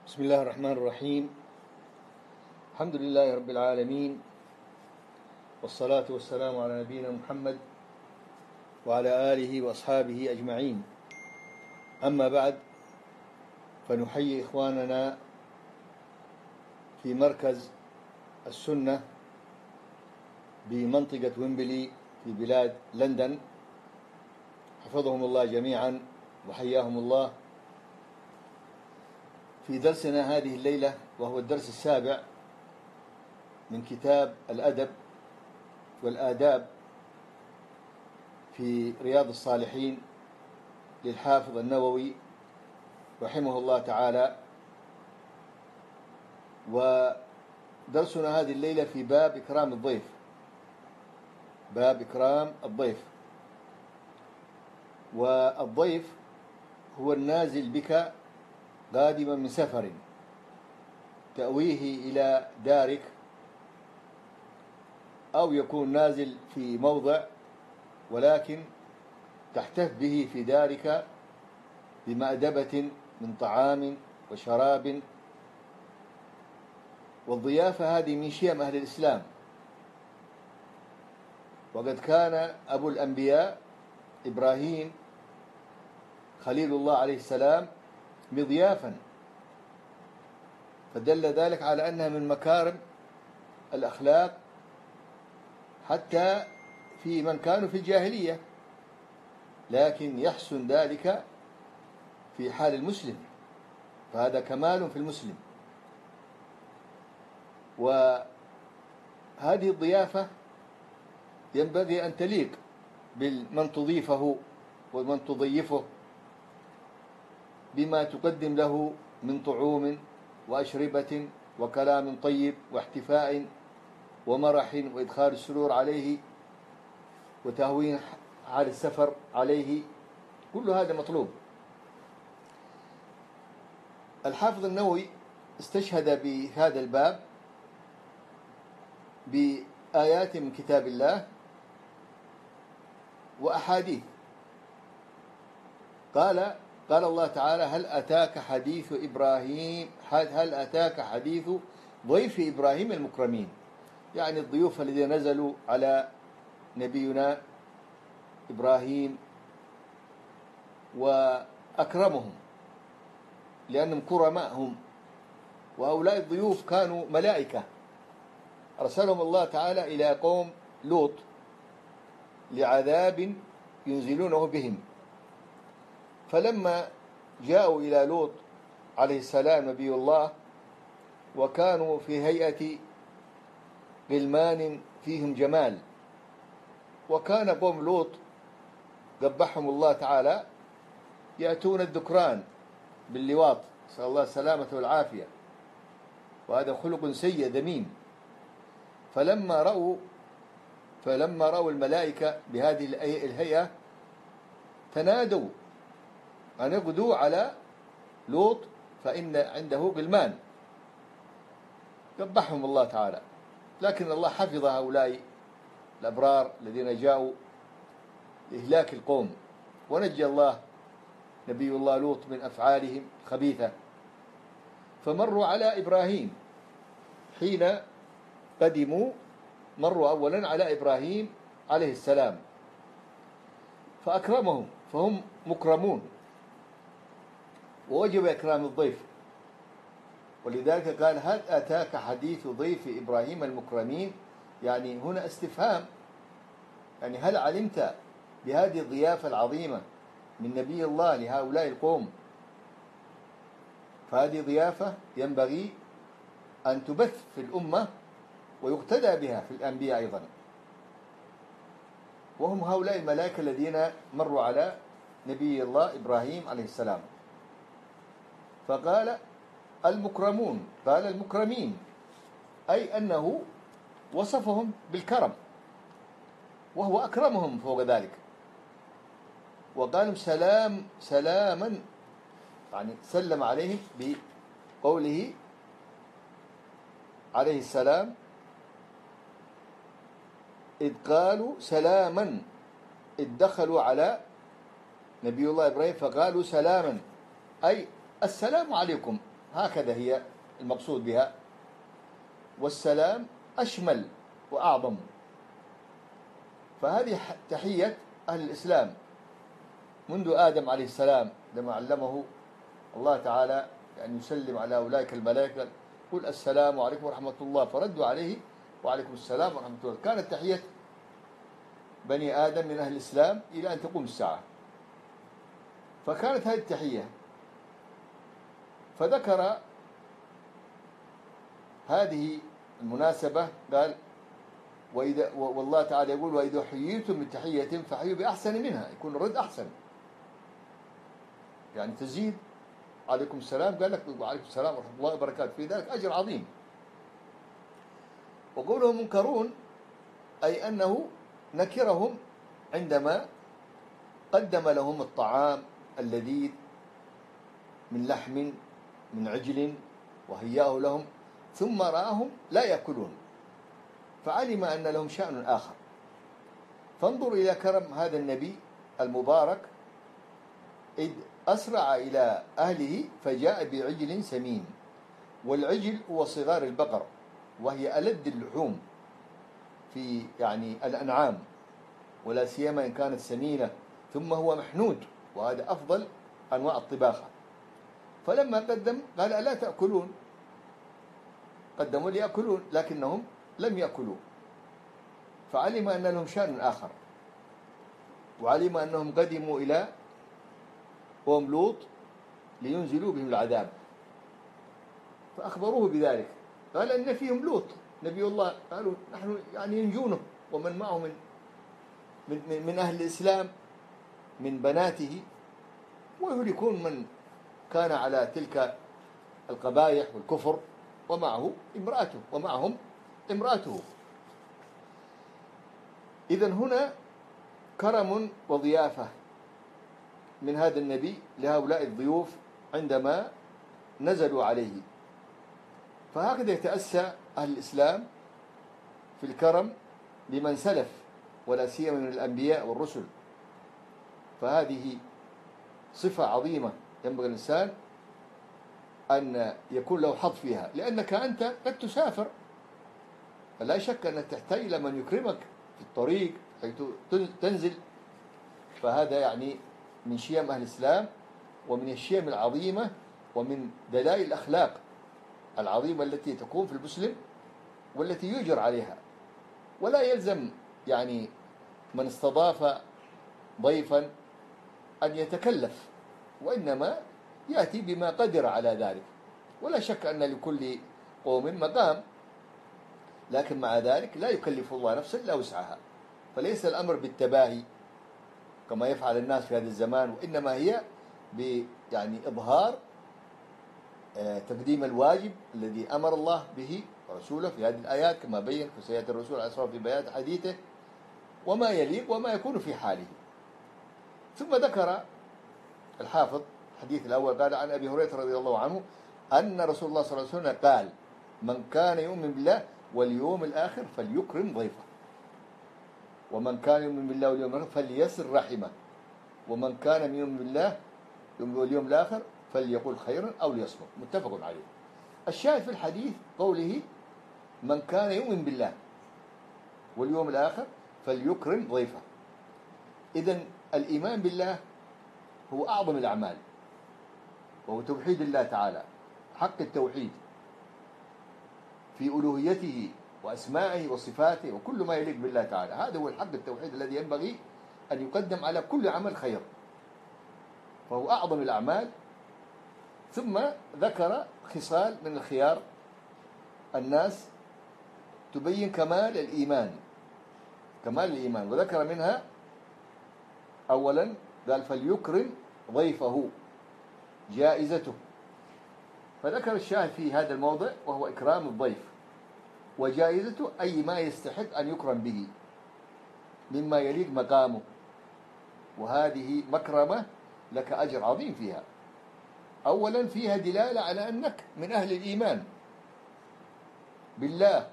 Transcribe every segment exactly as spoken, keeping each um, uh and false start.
بسم الله الرحمن الرحيم. الحمد لله رب العالمين، والصلاة والسلام على نبينا محمد وعلى آله وأصحابه أجمعين. أما بعد، فنحيي إخواننا في مركز السنة بمنطقة ويمبلي في بلاد لندن، حفظهم الله جميعا وحياهم الله، في درسنا هذه الليلة، وهو الدرس السابع من كتاب الأدب والآداب في رياض الصالحين للحافظ النووي رحمه الله تعالى. ودرسنا هذه الليلة في باب إكرام الضيف، باب إكرام الضيف. والضيف هو النازل بك قادما من سفر تأويه إلى دارك، أو يكون نازل في موضع ولكن تحتف به في دارك بمأدبة من طعام وشراب. والضيافة هذه من شيم أهل الإسلام، وقد كان أبو الأنبياء إبراهيم خليل الله عليه السلام مضيافا، فدل ذلك على أنها من مكارم الأخلاق حتى في من كانوا في الجاهلية، لكن يحسن ذلك في حال المسلم، فهذا كمال في المسلم. وهذه الضيافة ينبغي أن تليق بمن تضيفه ومن تضيفه بما تقدم له من طعوم وأشربة وكلام طيب واحتفاء ومرح وإدخال السرور عليه وتهوين حال السفر عليه، كل هذا مطلوب. الحافظ النووي استشهد بهذا الباب بآيات من كتاب الله وأحاديث. قال قال الله تعالى: هل أتاك حديث إبراهيم هل أتاك حديث ضيف إبراهيم المكرمين، يعني الضيوف الذين نزلوا على نبينا إبراهيم وأكرمهم لأنهم كرماء هم. وهؤلاء الضيوف كانوا ملائكة أرسلهم الله تعالى إلى قوم لوط لعذاب ينزلونه بهم. فلما جاءوا إلى لوط عليه السلام نبي الله، وكانوا في هيئة غلمان فيهم جمال، وكان قوم لوط قبحهم الله تعالى يأتون الذكران باللواط، نسأل الله السلامة والعافية، وهذا خلق سيء ذميم. فلما رأوا فلما رأوا الملائكة بهذه الهيئة تنادوا أن يغدوا على لوط فإن عنده غلمان، قبحهم الله تعالى. لكن الله حفظ هؤلاء الأبرار الذين جاءوا لإهلاك القوم، ونجى الله نبي الله لوط من أفعالهم خبيثة. فمروا على إبراهيم حين قدموا، مروا أولا على إبراهيم عليه السلام فأكرمهم، فهم مكرمون ووجب إكرام الضيف. ولذلك قال: هل أتاك حديث ضيف إبراهيم المكرمين، يعني هنا استفهام، يعني هل علمت بهذه الضيافة العظيمة من نبي الله لهؤلاء القوم؟ فهذه ضيافة ينبغي أن تبث في الأمة ويقتدى بها في الأنبياء أيضا، وهم هؤلاء الملائكة الذين مروا على نبي الله إبراهيم عليه السلام. فقال المكرمون، قال المكرمين، أي أنه وصفهم بالكرم وهو أكرمهم فوق ذلك. وقال سلام سلاما، يعني سلم عليهم بقوله عليه السلام: إذ قالوا سلاما، إذ دخلوا على نبي الله إبراهيم فقالوا سلاما، أي السلام عليكم، هكذا هي المقصود بها. والسلام أشمل وأعظم، فهذه تحية أهل الإسلام منذ آدم عليه السلام لما علمه الله تعالى أن يسلم على أولئك الملائكة، قل السلام عليكم ورحمة الله، فردوا عليه وعليكم السلام ورحمة الله. كانت تحية بني آدم من أهل الإسلام إلى أن تقوم الساعة، فكانت هذه التحية. فذكر هذه المناسبة قال وإذا والله تعالى يقول وإذا حييتم بتحية فحيوا بأحسن منها، يكون الرد أحسن، يعني تزيد عليكم السلام، قال لك وعليكم السلام ورحمة الله وبركاته، في ذلك أجر عظيم. وقوله منكرون أي أنه نكرهم عندما قدم لهم الطعام اللذيذ من لحم من عجل وهياه لهم، ثم رآهم لا يأكلون فعلم أن لهم شأن آخر. فانظر إلى كرم هذا النبي المبارك، إذ أسرع إلى أهله فجاء بعجل سمين، والعجل هو صغار البقر وهي ألد اللحوم في يعني الأنعام، ولا سيما إن كانت سمينة، ثم هو محنود وهذا أفضل أنواع الطباخة. فلما قدم قال ألا تأكلون؟ قدموا ليأكلون لكنهم لم يأكلوا، فعلم أن لهم شأن آخر، وعلم أنهم قدموا إلى قوم لوط لينزلوا بهم العذاب، فأخبروه بذلك. قال إن فيهم لوط نبي الله، قالوا نحن يعني ينجونه ومن معه من من من أهل الإسلام من بناته، ويهلكون من كان على تلك القبائح والكفر، ومعه امرأته ومعهم امرأته. إذن هنا كرم وضيافة من هذا النبي لهؤلاء الضيوف عندما نزلوا عليه. فهكذا يتأسى أهل الإسلام في الكرم بمن سلف، ولا سيما من الأنبياء والرسل، فهذه صفة عظيمة ينبغي الإنسان أن يكون له حظ فيها، لأنك أنت قد تسافر، فلا شك أنك تحتاج إلى من يكرمك في الطريق حيث تنزل. فهذا يعني من شيم أهل الإسلام ومن الشيم العظيمة ومن دلائل الأخلاق العظيمة التي تكون في المسلم والتي يجر عليها. ولا يلزم يعني من استضاف ضيفا أن يتكلف، وإنما يأتي بما قدر على ذلك، ولا شك أن لكل قوم مقام، لكن مع ذلك لا يكلف الله نفسا إلا وسعها. فليس الأمر بالتباهي كما يفعل الناس في هذا الزمان، وإنما هي يعني إظهار تقديم الواجب الذي أمر الله به ورسوله في هذه الآيات، كما بين في سيئة الرسول عليه الصلاة والسلام في بيان حديثه، وما يليق وما يكون في حاله. ثم ذكر الحافظ الحديث الأول قال عن أبي هريرة رضي الله عنه أن رسول الله صلى الله عليه وسلم قال من كان يؤمن بالله واليوم الآخر فليكرم ضيفه، ومن كان يؤمن بالله واليوم الآخر فليصل رحمه، ومن كان يؤمن بالله واليوم الآخر فليقول خيرا أو ليصمت. متفق عليه. الشاهد في الحديث قوله من كان يؤمن بالله واليوم الآخر فليكرم ضيفه. إذن الإيمان بالله هو أعظم الأعمال، وهو توحيد الله تعالى حق التوحيد في ألوهيته وأسمائه وصفاته وكل ما يليق بالله تعالى. هذا هو الحق التوحيد الذي ينبغي أن يقدم على كل عمل خير، فهو أعظم الأعمال. ثم ذكر خصال من الخيار الناس تبين كمال الإيمان، كمال الإيمان، وذكر منها أولا قال فليكرم ضيفه جائزته، فذكر الشاهد في هذا الموضع وهو إكرام الضيف، وجائزته أي ما يستحق أن يكرم به مما يليق مقامه، وهذه مكرمة لك أجر عظيم فيها. أولا فيها دلالة على أنك من أهل الإيمان بالله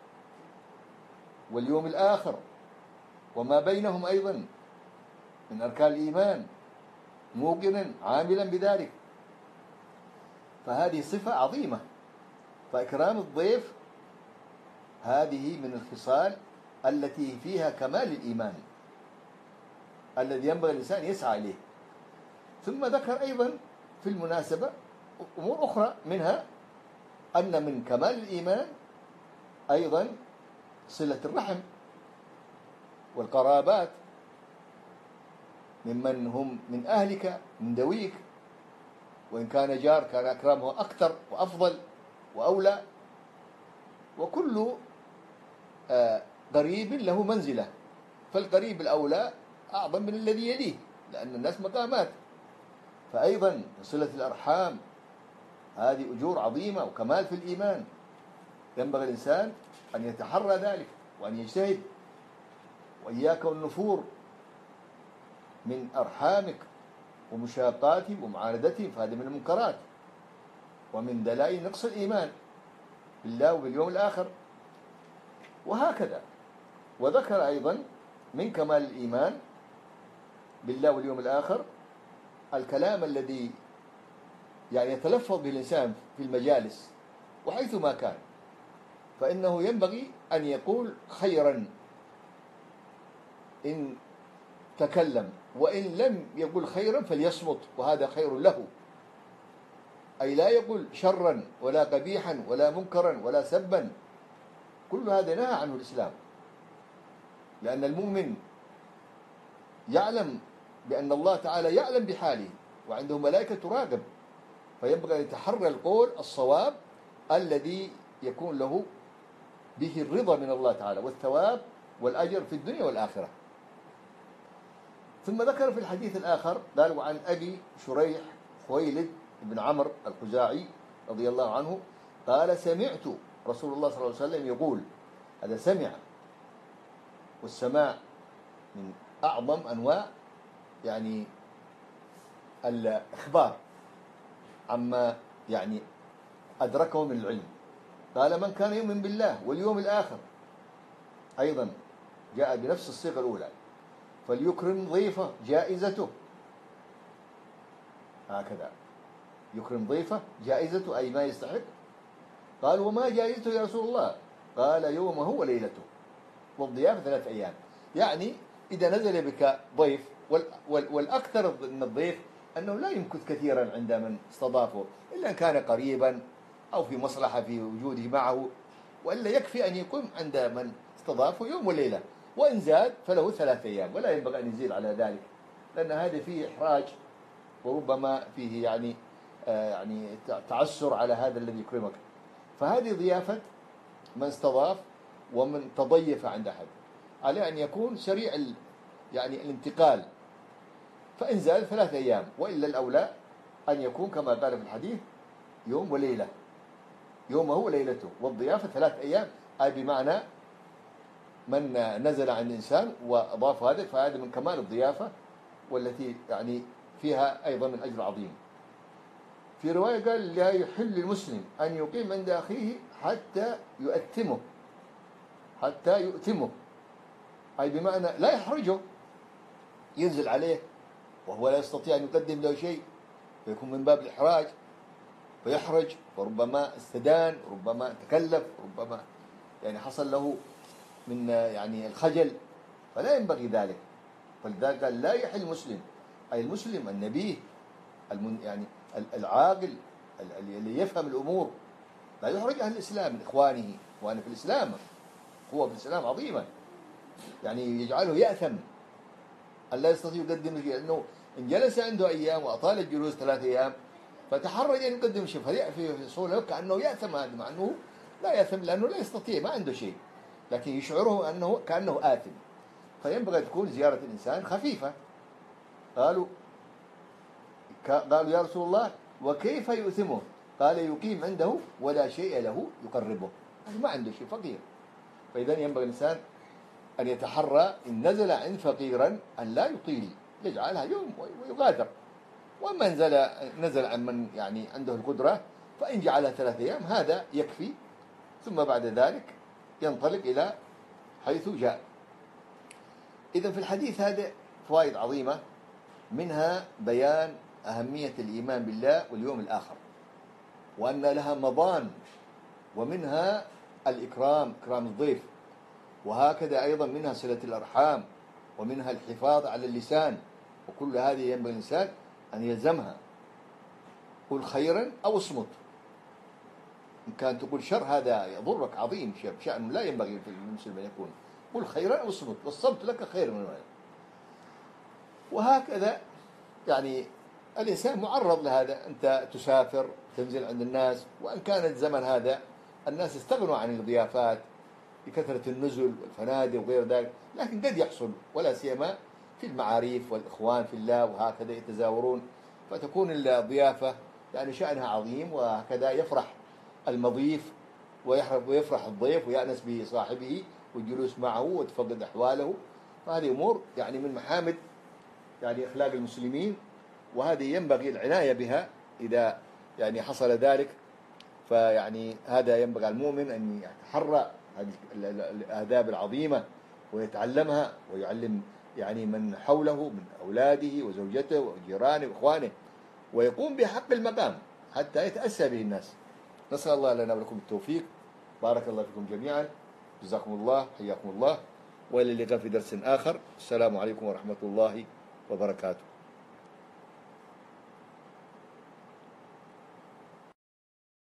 واليوم الآخر وما بينهم أيضا من أركان الإيمان، موقنا عاملا بذلك. فهذه صفة عظيمة. فإكرام الضيف هذه من الخصال التي فيها كمال الإيمان الذي ينبغي الإنسان يسعى إليه. ثم ذكر أيضا في المناسبة أمور أخرى، منها أن من كمال الإيمان أيضا صلة الرحم والقرابات ممن هم من أهلك من ذويك، وإن كان جار كان أكرمه أكثر وأفضل وأولى. وكل قريب له منزلة، فالقريب الأولى أعظم من الذي يليه، لأن الناس مقامات. فأيضا صلة الأرحام هذه أجور عظيمة وكمال في الإيمان، ينبغي الإنسان أن يتحرى ذلك وأن يجتهد. وإياك والنفور من أرحامك ومشاقاتهم ومعاندتهم، فهذه من المنكرات ومن دلائل نقص الإيمان بالله وباليوم الآخر. وهكذا. وذكر أيضا من كمال الإيمان بالله واليوم الآخر الكلام الذي يعني يتلفظ به الإنسان في المجالس وحيثما كان، فإنه ينبغي أن يقول خيرا إن تكلم، وإن لم يقل خيرا فليصمت، وهذا خير له. أي لا يقول شرا ولا قبيحا ولا منكرا ولا سبا، كل هذا نهى عنه الإسلام، لأن المؤمن يعلم بأن الله تعالى يعلم بحاله وعنده ملائكة تراقب، فينبغي أن يتحرى القول الصواب الذي يكون له به الرضا من الله تعالى والثواب والأجر في الدنيا والآخرة. ثم ذكر في الحديث الآخر قال: وعن أبي شريح خويلد بن عمرو الخزاعي رضي الله عنه قال: سمعت رسول الله صلى الله عليه وسلم يقول. هذا سمع، والسماع من أعظم أنواع يعني الإخبار عما يعني أدركه من العلم. قال: من كان يؤمن بالله واليوم الآخر، أيضا جاء بنفس الصيغة الأولى، فليكرم ضيفه جائزته. هكذا يكرم ضيفه جائزته أي ما يستحق. قال: وما جائزته يا رسول الله؟ قال: يومه وليلته، والضيافة ثلاث أيام. يعني إذا نزل بك ضيف، والأكثر من الضيف أنه لا يمكث كثيرا عند من استضافه إلا أن كان قريبا أو في مصلحة في وجوده معه، وإلا يكفي أن يقوم عند من استضافه يوم وليلة، وإن زاد فله ثلاث أيام، ولا ينبغي أن يزيد على ذلك، لأن هذا فيه إحراج وربما فيه يعني آه يعني تعسر على هذا الذي يكرمك. فهذه ضيافة من استضاف ومن تضيف عند أحد، على أن يكون سريع يعني الانتقال، فإن زاد ثلاث أيام، وإلا الأولى أن يكون كما قال في الحديث يوم وليلة، يومه وليلته، والضيافة ثلاث أيام، أي بمعنى من نزل عن الإنسان وأضاف هذا، فهذا من كمال الضيافة، والتي يعني فيها أيضا من أجر عظيم. في رواية قال: لا يحل للمسلم أن يقيم عند أخيه حتى يؤتمه، حتى يؤتمه، أي بمعنى لا يحرجه، ينزل عليه وهو لا يستطيع أن يقدم له شيء، فيكون من باب الإحراج فيحرج، وربما استدان، ربما تكلف، ربما يعني حصل له من يعني الخجل، فلا ينبغي ذلك. فلذلك قال: لا يحل المسلم، أي المسلم النبيه يعني العاقل اللي يفهم الأمور، لا يحرج أهل الإسلام من إخوانه، وأنا في الإسلام هو في الإسلام عظيما، يعني يجعله يأثم أن لا يستطيع يقدم شيء، لأنه إن جلس عنده أيام وأطال الجلوس ثلاثة أيام فتحرج أن يقدم شيء، فيأتي صورة كأنه يأثم، هذا مع أنه لا يأثم، لأنه لا يستطيع، ما عنده شيء، لكن يشعره أنه كأنه آثم. فينبغي تكون زيارة الإنسان خفيفة. قالوا قالوا يا رسول الله وكيف يؤثمه؟ قال: يقيم عنده ولا شيء له يقربه، يعني ما عنده شيء، فقير. فإذا ينبغي الإنسان أن يتحرى إن نزل عند فقيرا أن لا يطيل، يجعلها يوم ويغادر، وما نزل نزل عن من يعني عنده القدرة فإن جعلها ثلاثة أيام هذا يكفي، ثم بعد ذلك ينطلق إلى حيث جاء. إذا في الحديث هذا فوائد عظيمة، منها بيان أهمية الإيمان بالله واليوم الآخر، وأن لها مضان، ومنها الإكرام، إكرام الضيف، وهكذا أيضا منها صلة الأرحام، ومنها الحفاظ على اللسان، وكل هذه ينبغي الإنسان أن يلزمها. قل خيرا أو اصمت، إن كان تقول شر هذا يضرك عظيم، شأن لا ينبغي في المسلم أن يكون. قل خيرا أو اصمت، والصمت لك خير من هذا. وهكذا يعني الإنسان معرض لهذا. أنت تسافر تنزل عند الناس، وأن كان الزمن هذا الناس استغنوا عن الضيافات بكثرة النزل والفنادق وغير ذلك، لكن قد يحصل، ولا سيما في المعاريف والإخوان في الله، وهكذا يتزاورون، فتكون الضيافة يعني شأنها عظيم، وهكذا يفرح المضيف ويفرح الضيف ويأنس بصاحبه والجلوس معه وتفقد أحواله. فهذه أمور يعني من محامد يعني أخلاق المسلمين، وهذه ينبغي العناية بها إذا يعني حصل ذلك. فيعني هذا ينبغي على المؤمن أن يتحرى هذه الآداب العظيمة ويتعلمها، ويعلم يعني من حوله من أولاده وزوجته وجيرانه وإخوانه، ويقوم بحق المقام حتى يتأسى به الناس. نسأل الله لنا ولكم التوفيق. بارك الله فيكم جميعا، جزاكم الله، حياكم الله، وإلى اللقاء في درس آخر. السلام عليكم ورحمة الله وبركاته.